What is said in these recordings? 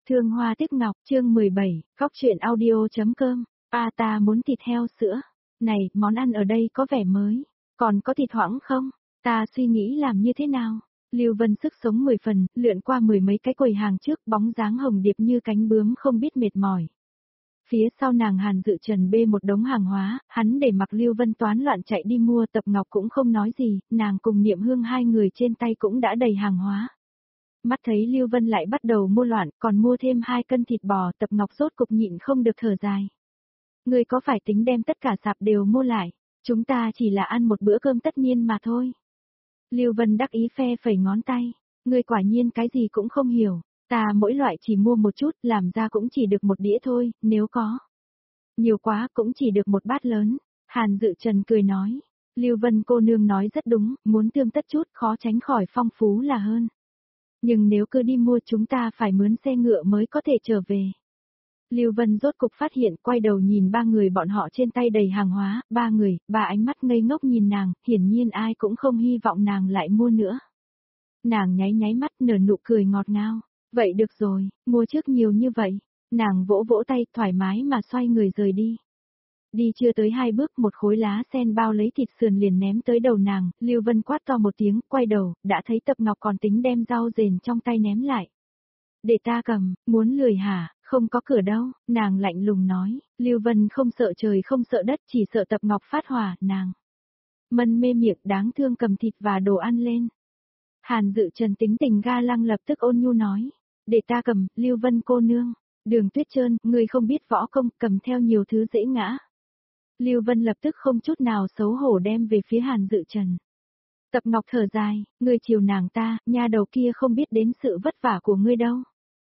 Thương Hoa Tiếc Ngọc, chương 17, Góc truyện audio.com. Ta muốn thịt heo sữa. Này, món ăn ở đây có vẻ mới. Còn có thịt hoãng không? Ta suy nghĩ làm như thế nào? Lưu Vân sức sống 10 phần, lượn qua 10 mấy cái quầy hàng trước, bóng dáng hồng điệp như cánh bướm không biết mệt mỏi. Phía sau nàng Hàn Dự Trần bê một đống hàng hóa, hắn để mặc Lưu Vân toán loạn chạy đi mua. Tập Ngọc cũng không nói gì, nàng cùng Niệm Hương hai người trên tay cũng đã đầy hàng hóa. Mắt thấy Lưu Vân lại bắt đầu mua loạn, còn mua thêm 2 cân thịt bò. Tập Ngọc rốt cục nhịn không được thở dài. Ngươi có phải tính đem tất cả sạp đều mua lại? Chúng ta chỉ là ăn một bữa cơm tất niên mà thôi. Lưu Vân đắc ý phe phẩy ngón tay. Ngươi quả nhiên cái gì cũng không hiểu. Ta mỗi loại chỉ mua một chút, làm ra cũng chỉ được một đĩa thôi, nếu có nhiều quá cũng chỉ được một bát lớn. Hàn Dự Trần cười nói. Lưu Vân cô nương nói rất đúng, muốn tươm tất chút khó tránh khỏi phong phú là hơn. Nhưng nếu cứ đi mua chúng ta phải mướn xe ngựa mới có thể trở về. Lưu Vân rốt cục phát hiện, quay đầu nhìn ba người bọn họ trên tay đầy hàng hóa, ba ánh mắt ngây ngốc nhìn nàng, hiển nhiên ai cũng không hy vọng nàng lại mua nữa. Nàng nháy mắt nở nụ cười ngọt ngào. Vậy được rồi, mua trước nhiều như vậy. Nàng vỗ vỗ tay thoải mái mà xoay người rời đi. Đi chưa tới 2 bước, một khối lá sen bao lấy thịt sườn liền ném tới đầu nàng. Lưu Vân quát to một tiếng, quay đầu, đã thấy Tập Ngọc còn tính đem rau rền trong tay ném lại. Để ta cầm, muốn lười hả? Không có cửa đâu, nàng lạnh lùng nói. Lưu Vân không sợ trời không sợ đất, chỉ sợ Tập Ngọc phát hỏa. Nàng mân mê miệng đáng thương cầm thịt và đồ ăn lên. Hàn Dự Trần tính tình ga lăng lập tức ôn nhu nói. Để ta cầm, Lưu Vân cô nương. Đường Tuyết Trơn, người không biết võ công, cầm theo nhiều thứ dễ ngã. Lưu Vân lập tức không chút nào xấu hổ đem về phía Hàn Dự Trần. Tập Ngọc thở dài, ngươi chiều nàng ta, nha đầu kia không biết đến sự vất vả của ngươi đâu.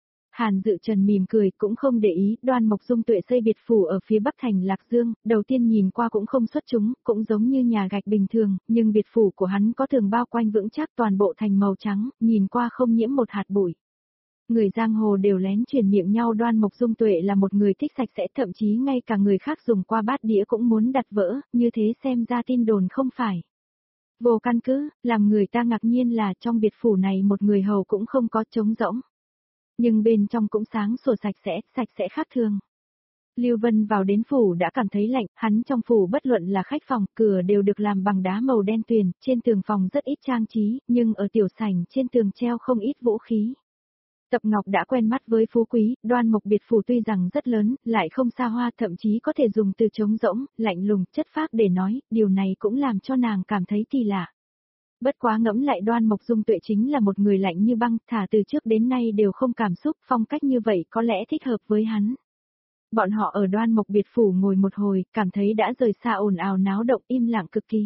Hàn Dự Trần mỉm cười cũng không để ý. Đoan Mộc Dung Tuệ xây biệt phủ ở phía bắc thành Lạc Dương, đầu tiên nhìn qua cũng không xuất chúng, cũng giống như nhà gạch bình thường, nhưng biệt phủ của hắn có tường bao quanh vững chắc, toàn bộ thành màu trắng, nhìn qua không nhiễm một hạt bụi. Người giang hồ đều lén truyền miệng nhau Đoan Mộc Dung Tuệ là một người thích sạch sẽ, thậm chí ngay cả người khác dùng qua bát đĩa cũng muốn đặt vỡ, như thế xem ra tin đồn không phải vô căn cứ. Làm người ta ngạc nhiên là trong biệt phủ này một người hầu cũng không có, trống rỗng. Nhưng bên trong cũng sáng sủa sạch sẽ khác thường. Lưu Vân vào đến phủ đã cảm thấy lạnh, hắn trong phủ bất luận là khách phòng, cửa đều được làm bằng đá màu đen tuyền, trên tường phòng rất ít trang trí, nhưng ở tiểu sảnh trên tường treo không ít vũ khí. Tập Ngọc đã quen mắt với phú quý. Đoan Mộc biệt phủ tuy rằng rất lớn, lại không xa hoa, thậm chí có thể dùng từ trống rỗng, lạnh lùng, chất phác để nói, điều này cũng làm cho nàng cảm thấy kỳ lạ. Bất quá ngẫm lại Đoan Mộc Dung Tuệ chính là một người lạnh như băng, thả từ trước đến nay đều không cảm xúc, phong cách như vậy có lẽ thích hợp với hắn. Bọn họ ở Đoan Mộc biệt phủ ngồi một hồi, cảm thấy đã rời xa ồn ào náo động, im lặng cực kỳ.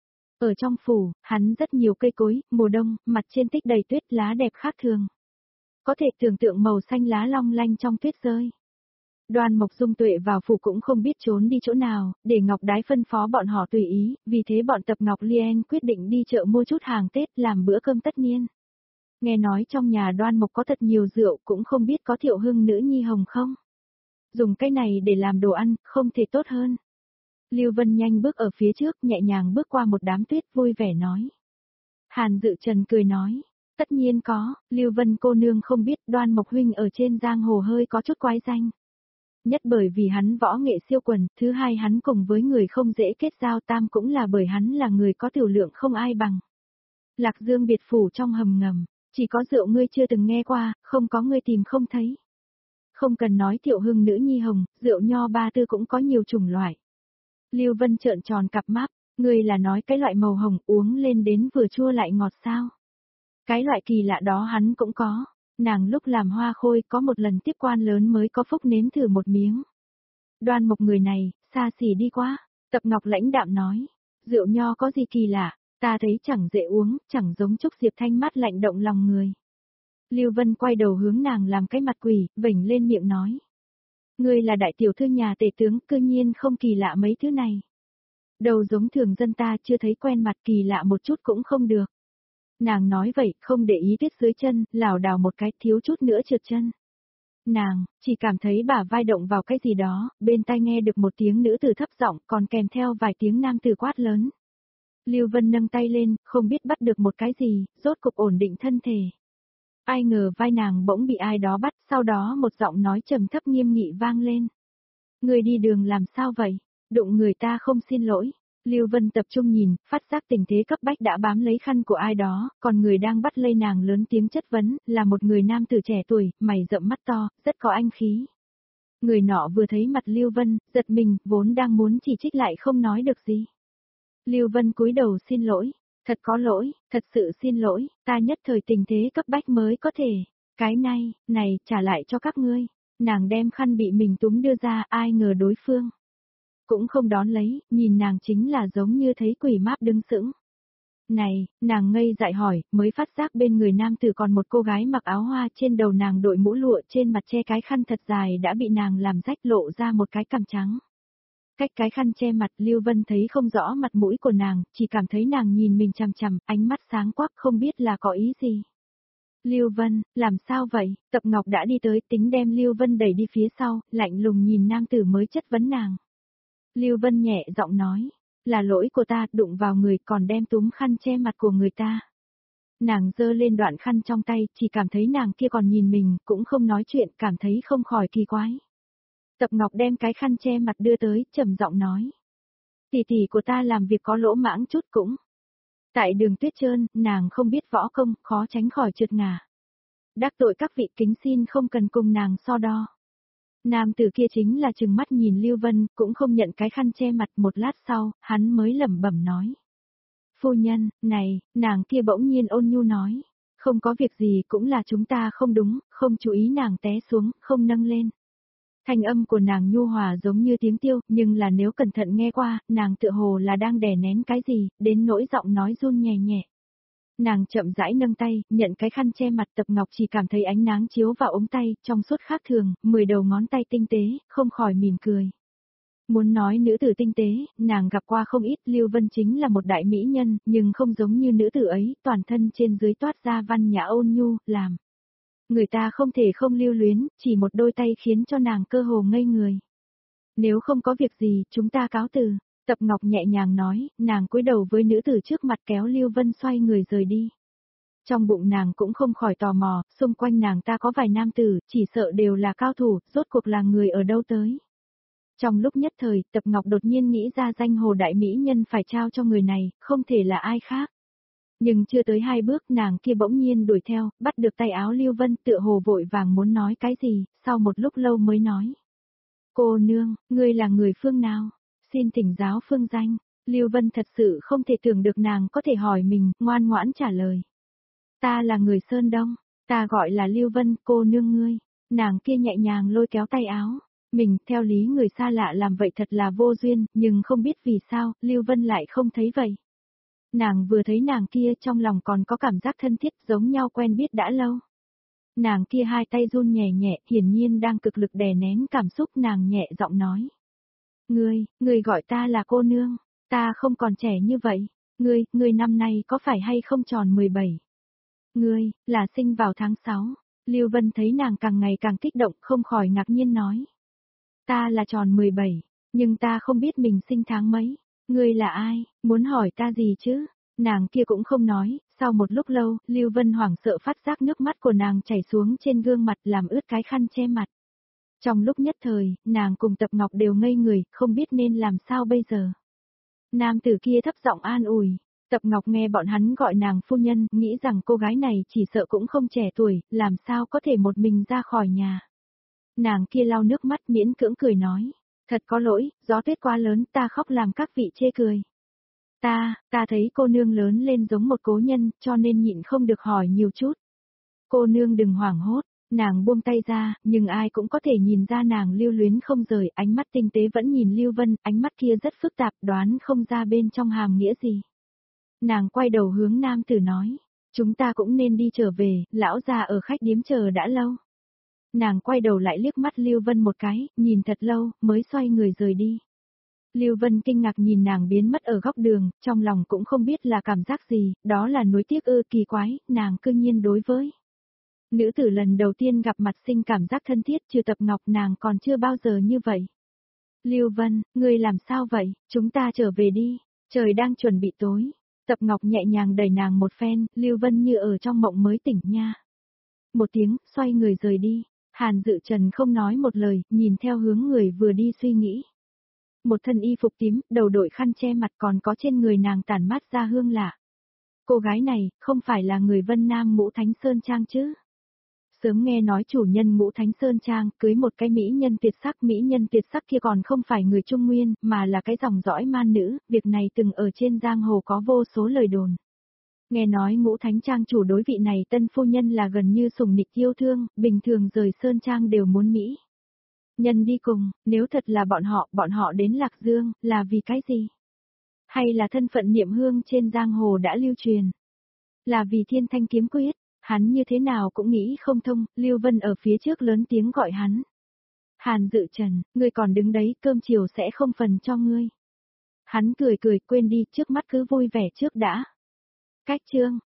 Ở trong phủ, hắn rất nhiều cây cối, mùa đông, mặt trên tích đầy tuyết, lá đẹp khác thường. Có thể tưởng tượng màu xanh lá long lanh trong tuyết rơi. Đoan Mộc Dung Tuệ vào phủ cũng không biết trốn đi chỗ nào, để Ngọc Đái phân phó bọn họ tùy ý, vì thế bọn Tập Ngọc Lien quyết định đi chợ mua chút hàng Tết làm bữa cơm tất niên. Nghe nói trong nhà Đoan Mộc có thật nhiều rượu, cũng không biết có Thiệu Hưng nữ nhi hồng không? Dùng cái này để làm đồ ăn, không thể tốt hơn. Lưu Vân nhanh bước ở phía trước, nhẹ nhàng bước qua một đám tuyết, vui vẻ nói. Hàn Dự Trần cười nói. Tất nhiên có, Lưu Vân cô nương không biết Đoan Mộc huynh ở trên giang hồ hơi có chút quái danh. Nhất bởi vì hắn võ nghệ siêu quần, thứ hai hắn cùng với người không dễ kết giao, tam cũng là bởi hắn là người có tiểu lượng không ai bằng. Lạc Dương biệt phủ trong hầm ngầm, chỉ có rượu ngươi chưa từng nghe qua, không có ngươi tìm không thấy. Không cần nói Thiệu Hưng nữ nhi hồng, rượu nho ba tư cũng có nhiều chủng loại. Lưu Vân trợn tròn cặp mắt, ngươi là nói cái loại màu hồng uống lên đến vừa chua lại ngọt sao? Cái loại kỳ lạ đó hắn cũng có. Nàng lúc làm hoa khôi có một lần tiếp quan lớn mới có phúc nếm thử một miếng. Đoan Mộc người này, xa xỉ đi quá. Tập Ngọc lãnh đạm nói. Rượu nho có gì kỳ lạ, ta thấy chẳng dễ uống, chẳng giống Trúc Diệp Thanh mát lạnh động lòng người. Lưu Vân quay đầu hướng nàng làm cái mặt quỷ, vểnh lên miệng nói. Ngươi là đại tiểu thư nhà tể tướng, cư nhiên không kỳ lạ mấy thứ này. Đầu giống thường dân ta chưa thấy quen mặt, kỳ lạ một chút cũng không được. Nàng nói vậy, không để ý tuyết dưới chân, lảo đảo một cái, thiếu chút nữa trượt chân. Nàng, chỉ cảm thấy bả vai động vào cái gì đó, bên tai nghe được một tiếng nữ tử thấp giọng, còn kèm theo vài tiếng nam tử quát lớn. Lưu Vân nâng tay lên, không biết bắt được một cái gì, rốt cục ổn định thân thể. Ai ngờ vai nàng bỗng bị ai đó bắt, sau đó một giọng nói trầm thấp nghiêm nghị vang lên. Người đi đường làm sao vậy? Đụng người ta không xin lỗi. Lưu Vân tập trung nhìn, phát giác tình thế cấp bách đã bám lấy khăn của ai đó, còn người đang bắt lây nàng lớn tiếng chất vấn, là một người nam tử trẻ tuổi, mày rậm mắt to, rất có anh khí. Người nọ vừa thấy mặt Lưu Vân, giật mình, vốn đang muốn chỉ trích lại không nói được gì. Lưu Vân cúi đầu xin lỗi, thật có lỗi, thật sự xin lỗi, ta nhất thời tình thế cấp bách mới có thể. Cái này, trả lại cho các ngươi. Nàng đem khăn bị mình túm đưa ra, ai ngờ đối phương cũng không đón lấy, nhìn nàng chính là giống như thấy quỷ máp đứng sững. Này, nàng ngây dại hỏi, mới phát giác bên người nam tử còn một cô gái mặc áo hoa, trên đầu nàng đội mũ lụa, trên mặt che cái khăn thật dài đã bị nàng làm rách, lộ ra một cái cằm trắng. Cách cái khăn che mặt, Lưu Vân thấy không rõ mặt mũi của nàng, chỉ cảm thấy nàng nhìn mình chằm chằm, ánh mắt sáng quắc, không biết là có ý gì. Lưu Vân, làm sao vậy? Tập Ngọc đã đi tới, tính đem Lưu Vân đẩy đi phía sau, lạnh lùng nhìn nam tử mới chất vấn nàng. Lưu Vân nhẹ giọng nói, là lỗi của ta, đụng vào người còn đem túm khăn che mặt của người ta. Nàng giơ lên đoạn khăn trong tay, chỉ cảm thấy nàng kia còn nhìn mình, cũng không nói chuyện, cảm thấy không khỏi kỳ quái. Tập Ngọc đem cái khăn che mặt đưa tới, trầm giọng nói. Tỷ tỷ của ta làm việc có lỗ mãng chút cũng. Tại đường tuyết trơn, nàng không biết võ công, khó tránh khỏi trượt ngã. Đắc tội các vị, kính xin không cần cùng nàng so đo. Nam tử kia chính là trừng mắt nhìn Lưu Vân, cũng không nhận cái khăn che mặt, một lát sau, hắn mới lẩm bẩm nói. Phu nhân, này, nàng kia bỗng nhiên ôn nhu nói. Không có việc gì, cũng là chúng ta không đúng, không chú ý nàng té xuống, không nâng lên. Thanh âm của nàng nhu hòa giống như tiếng tiêu, nhưng là nếu cẩn thận nghe qua, nàng tựa hồ là đang đè nén cái gì, đến nỗi giọng nói run nhẹ nhẹ. Nàng chậm rãi nâng tay, nhận cái khăn che mặt. Tập Ngọc chỉ cảm thấy ánh nắng chiếu vào ống tay, trong suốt khác thường, 10 đầu ngón tay tinh tế, không khỏi mỉm cười. Muốn nói nữ tử tinh tế, nàng gặp qua không ít, Lưu Vân chính là một đại mỹ nhân, nhưng không giống như nữ tử ấy, toàn thân trên dưới toát ra văn nhã ôn nhu, làm. Người ta không thể không lưu luyến, chỉ một đôi tay khiến cho nàng cơ hồ ngây người. Nếu không có việc gì, chúng ta cáo từ. Tập Ngọc nhẹ nhàng nói, nàng cúi đầu với nữ tử trước mặt kéo Lưu Vân xoay người rời đi. Trong bụng nàng cũng không khỏi tò mò, xung quanh nàng ta có vài nam tử, chỉ sợ đều là cao thủ, rốt cuộc là người ở đâu tới. Trong lúc nhất thời, Tập Ngọc đột nhiên nghĩ ra danh hồ đại mỹ nhân phải trao cho người này, không thể là ai khác. Nhưng chưa tới 2 bước nàng kia bỗng nhiên đuổi theo, bắt được tay áo Lưu Vân tựa hồ vội vàng muốn nói cái gì, sau một lúc lâu mới nói. Cô nương, ngươi là người phương nào? Xin thỉnh giáo phương danh. Lưu Vân thật sự không thể tưởng được nàng có thể hỏi mình, ngoan ngoãn trả lời. Ta là người Sơn Đông, ta gọi là Lưu Vân, cô nương ngươi. Nàng kia nhẹ nhàng lôi kéo tay áo. Mình, theo lý người xa lạ làm vậy thật là vô duyên, nhưng không biết vì sao, Lưu Vân lại không thấy vậy. Nàng vừa thấy nàng kia trong lòng còn có cảm giác thân thiết giống nhau quen biết đã lâu. Nàng kia hai tay run nhẹ nhẹ, hiển nhiên đang cực lực đè nén cảm xúc, nàng nhẹ giọng nói. Ngươi gọi ta là cô nương, ta không còn trẻ như vậy, ngươi năm nay có phải hay không tròn 17? Ngươi, là sinh vào tháng 6, Lưu Vân thấy nàng càng ngày càng kích động không khỏi ngạc nhiên nói. Ta là tròn 17, nhưng ta không biết mình sinh tháng mấy, ngươi là ai, muốn hỏi ta gì chứ? Nàng kia cũng không nói, sau một lúc lâu, Lưu Vân hoảng sợ phát giác nước mắt của nàng chảy xuống trên gương mặt làm ướt cái khăn che mặt. Trong lúc nhất thời, nàng cùng Tập Ngọc đều ngây người, không biết nên làm sao bây giờ. Nam tử kia thấp giọng an ủi, Tập Ngọc nghe bọn hắn gọi nàng phu nhân, nghĩ rằng cô gái này chỉ sợ cũng không trẻ tuổi, làm sao có thể một mình ra khỏi nhà. Nàng kia lau nước mắt miễn cưỡng cười nói, thật có lỗi, gió tuyết quá lớn, ta khóc làm các vị chê cười. Ta thấy cô nương lớn lên giống một cố nhân, cho nên nhịn không được hỏi nhiều chút. Cô nương đừng hoảng hốt, nàng buông tay ra, nhưng ai cũng có thể nhìn ra nàng lưu luyến không rời, ánh mắt tinh tế vẫn nhìn Lưu Vân, ánh mắt kia rất phức tạp, đoán không ra bên trong hàm nghĩa gì. Nàng quay đầu hướng nam tử nói, chúng ta cũng nên đi trở về, lão già ở khách điếm chờ đã lâu. Nàng quay đầu lại liếc mắt Lưu Vân một cái, nhìn thật lâu, mới xoay người rời đi. Lưu Vân kinh ngạc nhìn nàng biến mất ở góc đường, trong lòng cũng không biết là cảm giác gì, đó là nuối tiếc ư, kỳ quái, nàng cư nhiên đối với. Nữ tử lần đầu tiên gặp mặt sinh cảm giác thân thiết, trừ Tập Ngọc nàng còn chưa bao giờ như vậy. Lưu Vân, ngươi làm sao vậy, chúng ta trở về đi, trời đang chuẩn bị tối. Tập Ngọc nhẹ nhàng đẩy nàng một phen, Lưu Vân như ở trong mộng mới tỉnh nha. một tiếng, xoay người rời đi. Hàn Dự Trần không nói một lời, nhìn theo hướng người vừa đi suy nghĩ. Một thân y phục tím, đầu đội khăn che mặt còn có trên người nàng tản mát ra hương lạ. Cô gái này, không phải là người Vân Nam Ngũ Thánh Sơn Trang chứ? Sớm nghe nói chủ nhân Ngũ Thánh Sơn Trang cưới một cái mỹ nhân tuyệt sắc kia còn không phải người Trung Nguyên, mà là cái dòng dõi man nữ, việc này từng ở trên giang hồ có vô số lời đồn. Nghe nói Ngũ Thánh Trang chủ đối vị này tân phu nhân là gần như sủng nịch yêu thương, bình thường rời Sơn Trang đều muốn Mỹ nhân đi cùng, nếu thật là bọn họ đến Lạc Dương, là vì cái gì? Hay là thân phận Niệm Hương trên giang hồ đã lưu truyền? Là vì Thiên Thanh kiếm quyết, hắn như thế nào cũng nghĩ không thông, Lưu Vân ở phía trước lớn tiếng gọi hắn. Hàn Dự Trần, ngươi còn đứng đấy, cơm chiều sẽ không phần cho ngươi. Hắn cười quên đi, trước mắt cứ vui vẻ trước đã. Cách chương